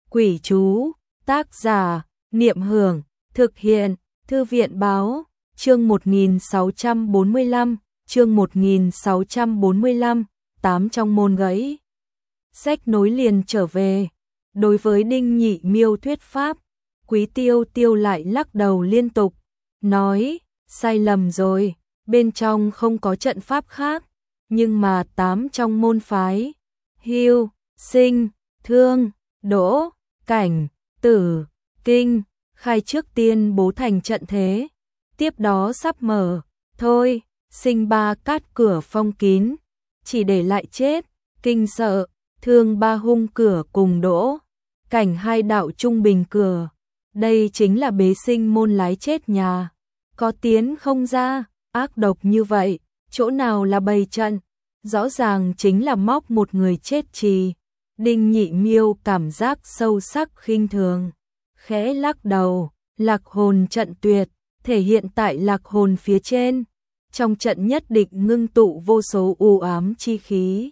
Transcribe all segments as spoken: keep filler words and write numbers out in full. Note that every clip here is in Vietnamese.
Quỷ chú, tác giả, Niệm Hưởng, thực hiện, Thư viện báo, chương một nghìn sáu trăm bốn mươi lăm, chương một nghìn sáu trăm bốn mươi lăm, tám trong môn gãy. Sách nối liền trở về, đối với Đinh Nhị Miêu thuyết pháp, Quý Tiêu Tiêu lại lắc đầu liên tục, nói, sai lầm rồi, bên trong không có trận pháp khác, nhưng mà tám trong môn phái, Hưu, Sinh, Thương, Đỗ, Cảnh, Tử, Kinh, khai trước tiên bố thành trận thế, tiếp đó sắp mở, thôi, Sinh ba cát cửa phong kín, chỉ để lại chết, Kinh sợ, Thương ba hung cửa cùng Đỗ, Cảnh hai đạo trung bình cửa, đây chính là bế sinh môn lái chết nhà, có tiến không ra, ác độc như vậy, chỗ nào là bày trận, rõ ràng chính là móc một người chết trì. Đinh Nhị Miêu cảm giác sâu sắc khinh thường, khẽ lắc đầu, lạc hồn trận tuyệt, thể hiện tại lạc hồn phía trên, trong trận nhất định ngưng tụ vô số u ám chi khí,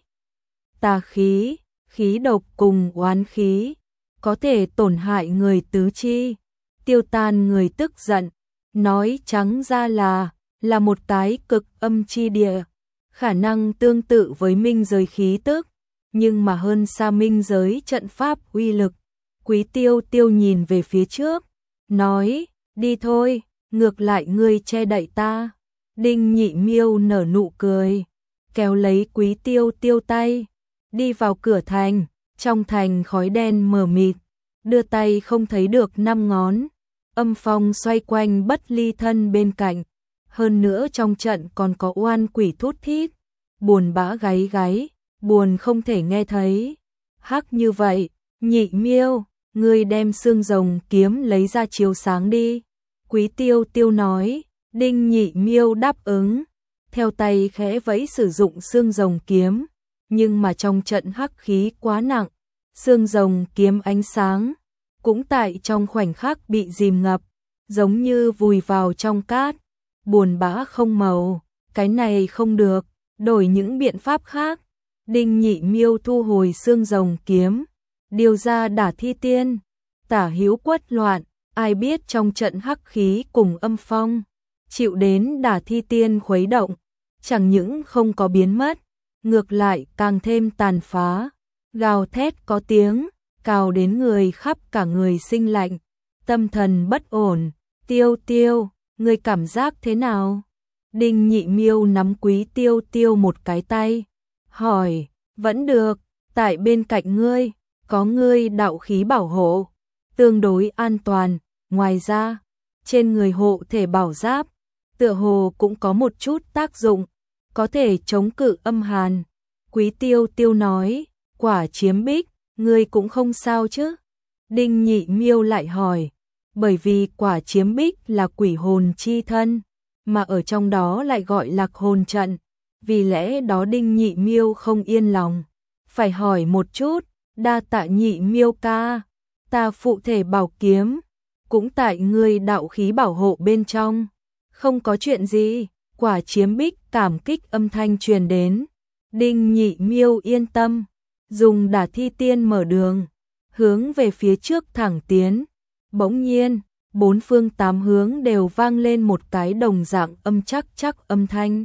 tà khí, khí độc cùng oán khí, có thể tổn hại người tứ chi, tiêu tan người tức giận, nói trắng ra là, là một cái cực âm chi địa, khả năng tương tự với minh giới khí tức, nhưng mà hơn xa minh giới trận pháp uy lực. Quý Tiêu Tiêu nhìn về phía trước, nói, đi thôi, ngược lại ngươi che đậy ta. Đinh Nhị Miêu nở nụ cười, kéo lấy Quý Tiêu Tiêu tay, đi vào cửa thành, trong thành khói đen mờ mịt, đưa tay không thấy được năm ngón, âm phong xoay quanh bất ly thân bên cạnh, hơn nữa trong trận còn có oan quỷ thút thít, buồn bã gáy gáy, buồn không thể nghe thấy. Hắc như vậy, Nhị Miêu, ngươi đem xương rồng kiếm lấy ra chiếu sáng đi. Quý Tiêu Tiêu nói, Đinh Nhị Miêu đáp ứng, theo tay khẽ vẫy sử dụng xương rồng kiếm, nhưng mà trong trận hắc khí quá nặng, xương rồng kiếm ánh sáng, cũng tại trong khoảnh khắc bị dìm ngập, giống như vùi vào trong cát, buồn bã không màu, cái này không được, đổi những biện pháp khác. Đinh Nhị Miêu thu hồi xương rồng kiếm, điều ra đả thi tiên, tả hữu quất loạn, ai biết trong trận hắc khí cùng âm phong, chịu đến đả thi tiên khuấy động, chẳng những không có biến mất, ngược lại càng thêm tàn phá, gào thét có tiếng, cào đến người khắp cả người sinh lạnh, tâm thần bất ổn. Tiêu Tiêu, ngươi cảm giác thế nào? Đinh Nhị Miêu nắm Quý Tiêu Tiêu một cái tay, hỏi, vẫn được, tại bên cạnh ngươi, có ngươi đạo khí bảo hộ, tương đối an toàn, ngoài ra, trên người hộ thể bảo giáp, tựa hồ cũng có một chút tác dụng, có thể chống cự âm hàn. Quý Tiêu Tiêu nói, quả chiếm bích, ngươi cũng không sao chứ? Đinh Nhị Miêu lại hỏi, bởi vì quả chiếm bích là quỷ hồn chi thân, mà ở trong đó lại gọi lạc hồn trận, vì lẽ đó Đinh Nhị Miêu không yên lòng, phải hỏi một chút, đa tạ Nhị Miêu ca, ta phụ thể bảo kiếm, cũng tại ngươi đạo khí bảo hộ bên trong, không có chuyện gì. Quả chiếm bích cảm kích âm thanh truyền đến, Đinh Nhị Miêu yên tâm, dùng đả thi tiên mở đường, hướng về phía trước thẳng tiến. Bỗng nhiên, bốn phương tám hướng đều vang lên một cái đồng dạng âm chắc chắc âm thanh.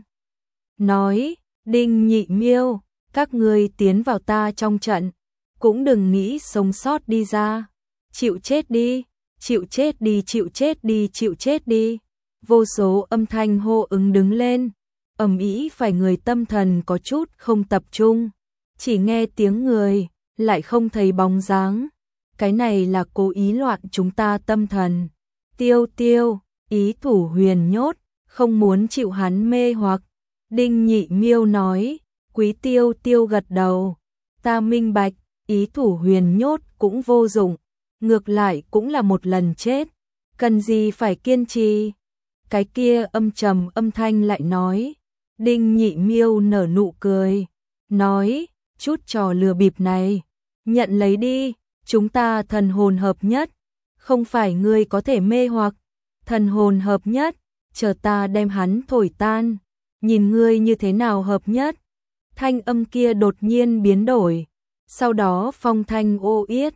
Nói, Đinh Nhị Miêu, các ngươi tiến vào ta trong trận, cũng đừng nghĩ sống sót đi ra. Chịu chết đi, chịu chết đi, chịu chết đi, chịu chết đi. Vô số âm thanh hô ứng đứng lên, ầm ĩ phải người tâm thần có chút không tập trung, chỉ nghe tiếng người, lại không thấy bóng dáng. Cái này là cố ý loạn chúng ta tâm thần. Tiêu Tiêu, ý thủ huyền nhốt, không muốn chịu hắn mê hoặc. Đinh Nhị Miêu nói, Quý Tiêu Tiêu gật đầu, ta minh bạch, ý thủ huyền nhốt cũng vô dụng, ngược lại cũng là một lần chết, cần gì phải kiên trì. Cái kia âm trầm âm thanh lại nói, Đinh Nhị Miêu nở nụ cười, nói, chút trò lừa bịp này, nhận lấy đi, chúng ta thần hồn hợp nhất, không phải ngươi có thể mê hoặc, thần hồn hợp nhất, chờ ta đem hắn thổi tan, nhìn ngươi như thế nào hợp nhất. Thanh âm kia đột nhiên biến đổi, sau đó phong thanh ô yết,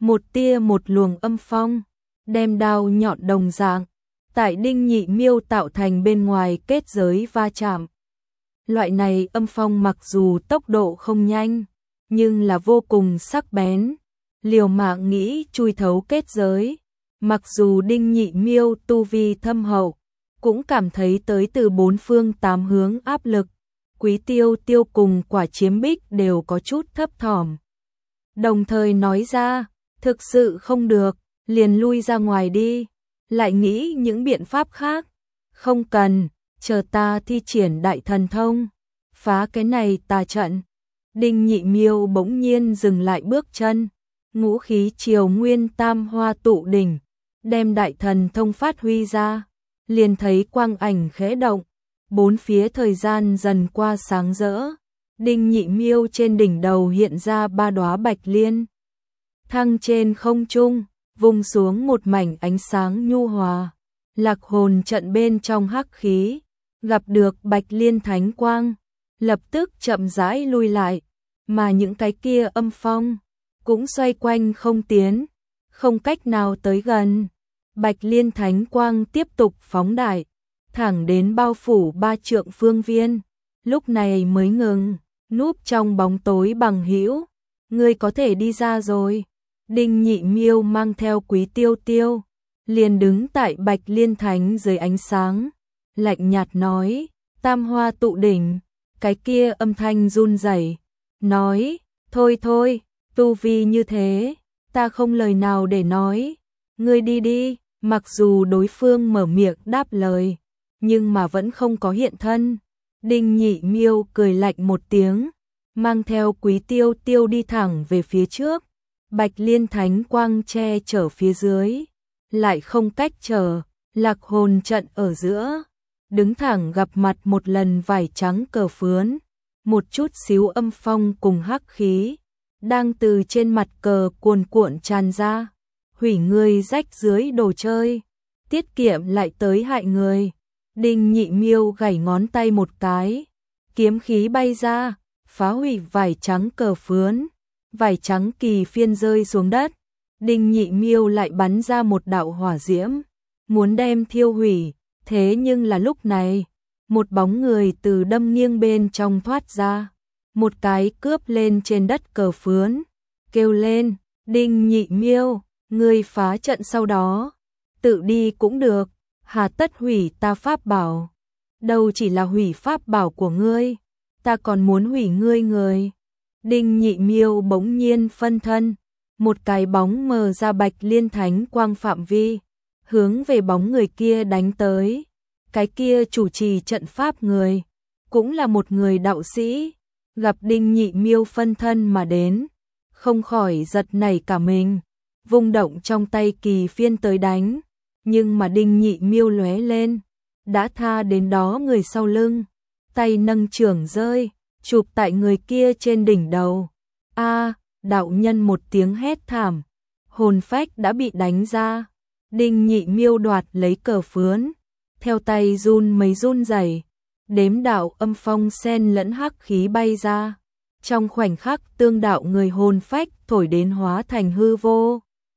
một tia một luồng âm phong, đem đao nhọn đồng dạng, tại Đinh Nhị Miêu tạo thành bên ngoài kết giới va chạm. Loại này âm phong mặc dù tốc độ không nhanh, nhưng là vô cùng sắc bén, liều mạng nghĩ chui thấu kết giới. Mặc dù Đinh Nhị Miêu tu vi thâm hậu, cũng cảm thấy tới từ bốn phương tám hướng áp lực. Quý Tiêu Tiêu cùng Quả Chiếm Bích đều có chút thấp thỏm. Đồng thời nói ra, thực sự không được, liền lui ra ngoài đi, lại nghĩ những biện pháp khác. Không cần, chờ ta thi triển đại thần thông, phá cái này tà trận. Đinh Nhị Miêu bỗng nhiên dừng lại bước chân, ngũ khí triều nguyên tam hoa tụ đỉnh, đem đại thần thông phát huy ra, liền thấy quang ảnh khẽ động, bốn phía thời gian dần qua sáng rỡ. Đinh Nhị Miêu trên đỉnh đầu hiện ra ba đóa bạch liên, thăng trên không trung, vung xuống một mảnh ánh sáng nhu hòa. Lạc hồn trận bên trong hắc khí, gặp được bạch liên thánh quang, lập tức chậm rãi lui lại, mà những cái kia âm phong cũng xoay quanh không tiến, không cách nào tới gần. Bạch liên thánh quang tiếp tục phóng đại, thẳng đến bao phủ ba trượng phương viên, lúc này mới ngừng. Núp trong bóng tối bằng hữu, ngươi có thể đi ra rồi. Đinh Nhị Miêu mang theo Quý Tiêu Tiêu, liền đứng tại bạch liên thánh dưới ánh sáng, lạnh nhạt nói, tam hoa tụ đỉnh. Cái kia âm thanh run rẩy, nói, thôi thôi, tu vi như thế, ta không lời nào để nói, ngươi đi đi. Mặc dù đối phương mở miệng đáp lời, nhưng mà vẫn không có hiện thân. Đinh Nhị Miêu cười lạnh một tiếng, mang theo Quý Tiêu Tiêu đi thẳng về phía trước. Bạch liên thánh quang che chở phía dưới, lại không cách trở. Lạc hồn trận ở giữa, đứng thẳng gặp mặt một lần vải trắng cờ phướn, một chút xíu âm phong cùng hắc khí, đang từ trên mặt cờ cuồn cuộn tràn ra, hủy người rách dưới đồ chơi, tiết kiệm lại tới hại người. Đinh Nhị Miêu gảy ngón tay một cái, kiếm khí bay ra, phá hủy vải trắng cờ phướn, vải trắng kỳ phiên rơi xuống đất. Đinh Nhị Miêu lại bắn ra một đạo hỏa diễm, muốn đem thiêu hủy, thế nhưng là lúc này, một bóng người từ đâm nghiêng bên trong thoát ra, một cái cướp lên trên đất cờ phướn, kêu lên, Đinh Nhị Miêu, ngươi phá trận sau đó, tự đi cũng được, hà tất hủy ta pháp bảo, đâu chỉ là hủy pháp bảo của ngươi, ta còn muốn hủy ngươi người. Đinh Nhị Miêu bỗng nhiên phân thân, một cái bóng mờ ra bạch liên thánh quang phạm vi, hướng về bóng người kia đánh tới. Cái kia chủ trì trận pháp người, cũng là một người đạo sĩ, gặp Đinh Nhị Miêu phân thân mà đến, không khỏi giật nảy cả mình, vung động trong tay kỳ phiên tới đánh, nhưng mà Đinh Nhị Miêu lóe lên, đã tha đến đó người sau lưng, tay nâng chưởng rơi, chụp tại người kia trên đỉnh đầu. A, đạo nhân một tiếng hét thảm, hồn phách đã bị đánh ra. Đinh Nhị Miêu đoạt lấy cờ phướn, theo tay run mấy run rẩy, đếm đạo âm phong sen lẫn hắc khí bay ra, trong khoảnh khắc tương đạo người hồn phách thổi đến hóa thành hư vô.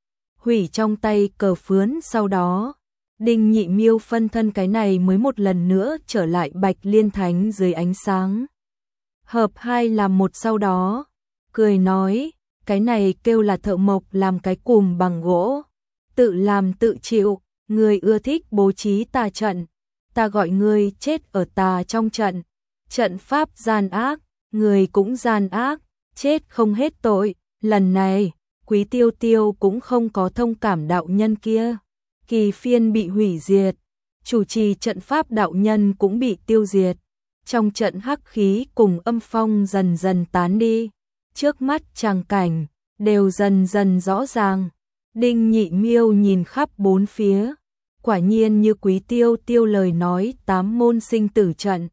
Hủy trong tay cờ phướn sau đó, Đinh Nhị Miêu phân thân cái này mới một lần nữa trở lại bạch liên thánh dưới ánh sáng. Hợp hai làm một sau đó, cười nói, cái này kêu là thợ mộc làm cái cùm bằng gỗ, tự làm tự chịu, người ưa thích bố trí tà trận, ta gọi ngươi chết ở tà trong trận, trận pháp gian ác, người cũng gian ác, chết không hết tội. Lần này, Quý Tiêu Tiêu cũng không có thông cảm đạo nhân kia, kỳ phiên bị hủy diệt, chủ trì trận pháp đạo nhân cũng bị tiêu diệt, trong trận hắc khí cùng âm phong dần dần tán đi, trước mắt tràng cảnh đều dần dần rõ ràng. Đinh Nhị Miêu nhìn khắp bốn phía, quả nhiên như Quý Tiêu Tiêu lời nói, tám môn sinh tử trận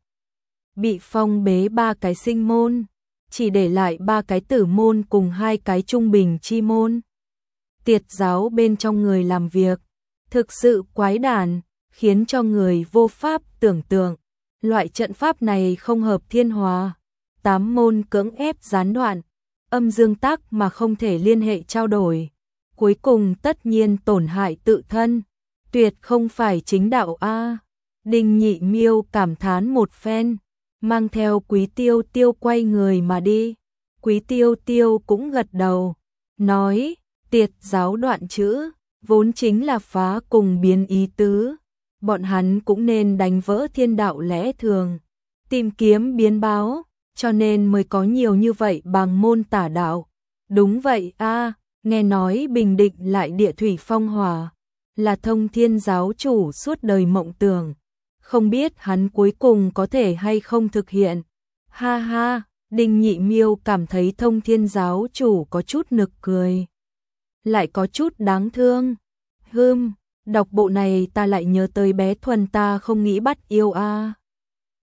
bị phong bế ba cái sinh môn, chỉ để lại ba cái tử môn cùng hai cái trung bình chi môn. Tiệt giáo bên trong người làm việc thực sự quái đản, khiến cho người vô pháp tưởng tượng. Loại trận pháp này không hợp thiên hòa, tám môn cưỡng ép gián đoạn, âm dương tác mà không thể liên hệ trao đổi. cuối cùng tất nhiên tổn hại tự thân, tuyệt không phải chính đạo a. Đinh Nhị Miêu cảm thán một phen, mang theo Quý Tiêu Tiêu quay người mà đi. Quý Tiêu Tiêu cũng gật đầu, nói, tiệt giáo đoạn chữ, vốn chính là phá cùng biến ý tứ, bọn hắn cũng nên đánh vỡ thiên đạo lẽ thường, tìm kiếm biến báo, cho nên mới có nhiều như vậy bằng môn tả đạo. Đúng vậy a, nghe nói Bình Định lại địa thủy phong hỏa, là Thông Thiên giáo chủ suốt đời mộng tưởng, không biết hắn cuối cùng có thể hay không thực hiện. Ha ha, Đinh Nhị Miêu cảm thấy Thông Thiên giáo chủ có chút nực cười, lại có chút đáng thương. Hừm, đọc bộ này ta lại nhớ tới bé Thuần ta không nghĩ bắt yêu a.